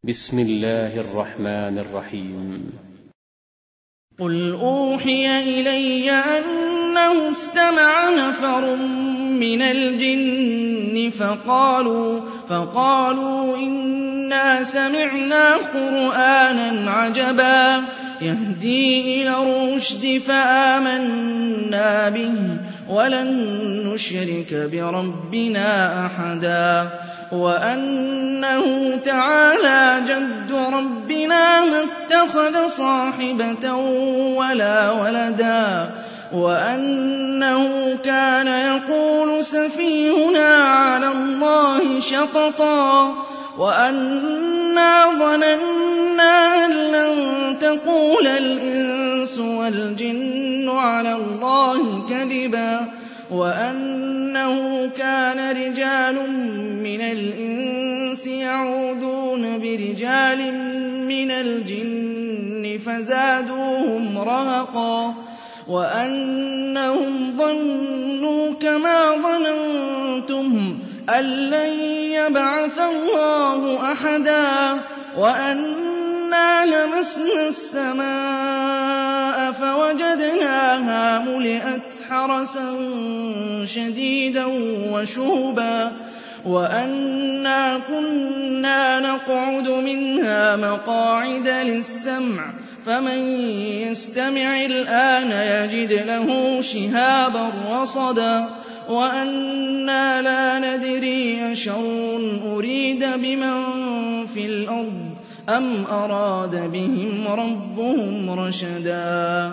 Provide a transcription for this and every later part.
بسم الله الرحمن الرحيم. قل أوحي إلي أنه استمع نفر من الجن فقالوا إنا سمعنا قرآنا عجبا يهدي إلى الرشد فآمنا به ولن نشرك بربنا أحدا وأنه تعالى جد ربنا ما اتخذ صاحبة ولا ولدا وأنه كان يقول سفيهنا على الله شططا وأنا ظننا أن لن تقول الإنس والجن على الله كذبا وأنه كان رجال من الإنس يعوذون برجال من الجن فزادوهم رهقا وأنهم ظنوا كما ظننتم أن لن يبعث الله أحدا وأنا لمسنا السماء فوجدناها ملئت حرسا شديدا وشهبا وأنا كنا نقعد منها مقاعد للسمع فمن يستمع الآن يجد له شهابا رصدا وأنا لا ندري أشر أريد بمن في الأرض أم أراد بهم ربهم رشدا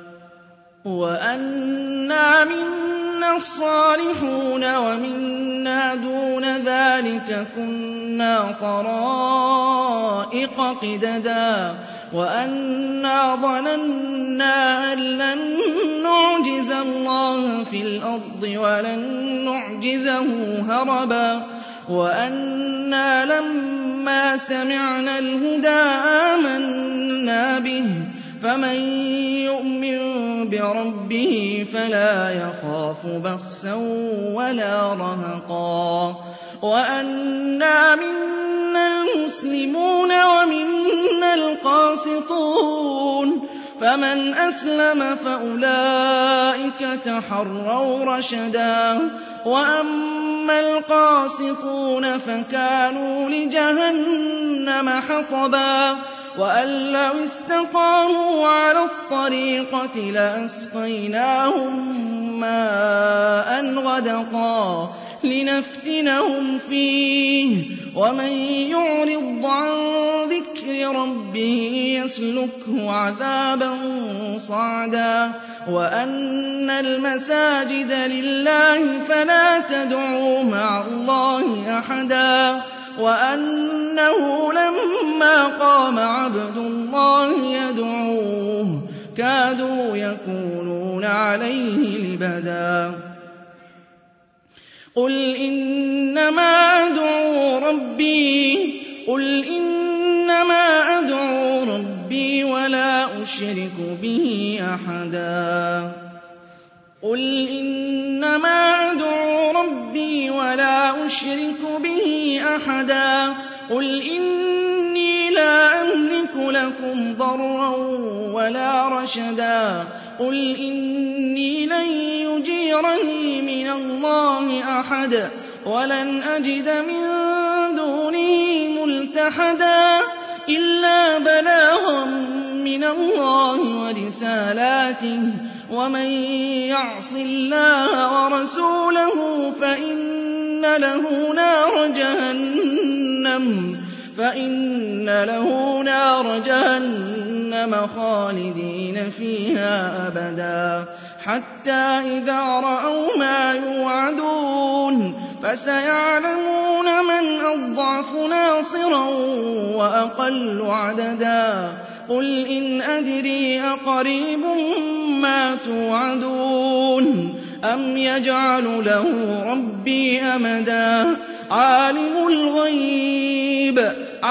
وأنا منا الصالحون ومنا دون ذلك كنا طرائق قددا وأنا ظننا أن لن نعجز الله في الأرض ولن نعجزه هربا وأنا لما سمعنا الهدى آمنا به فمن يؤمن بربه فلا يخاف بخسا ولا رهقا وأنا منا المسلمون ومنا القاسطون فمن أسلم فأولئك تحروا رشدا وأما القاسطون فكانوا لجهنم حطبا وأن لو استقاموا على الطريقة لأسقيناهم ماء غدقا لنفتنهم فيه ومن يعرض عن ذكر ربه يسلكه عذابا صعدا وأن المساجد لله فلا تدعوا مع الله أحدا وأنه لما قام عبد الله يدعوه كادوا يكونون عليه لبدا قل إنما أدعو ربي ولا أشرك به أحدا قل إنما أدعو ربي ولا أشرك به أحدا قل إني لا أملك لكم ضرا ولا رشدا قل إني لن يجيرني من الله أحد ولن أجد من دونه ملتحدا إلا بلاغا من الله ورسالاته ومن يعص الله ورسوله فإن له نار جهنم خالدين فيها أبدا حتى إذا رأوا ما يوعدون فسيعلمون من أضعف ناصرا وأقل عددا قل إن أدري أقريب ما توعدون أم يجعل له ربي أمدا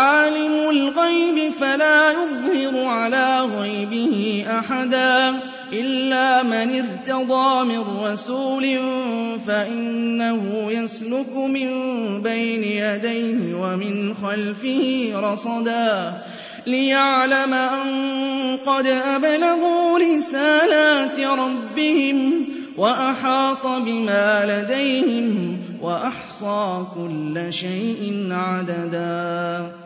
عالم الغيب فلا يظهر على غيبه أحدا إِلَّا مَنِ ارْتَضَىٰ مِن رَّسُولٍ فَإِنَّهُ يَسْلُكُ مِن بَيْنِ يَدَيْهِ وَمِنْ خَلْفِهِ رَصَدًا لِّيَعْلَمَ أَن قَدْ أَبْلَغُوا رِسَالَاتِ رَبِّهِمْ وَأَحَاطَ بِمَا لَدَيْهِمْ وَأَحْصَىٰ كُلَّ شَيْءٍ عَدَدًا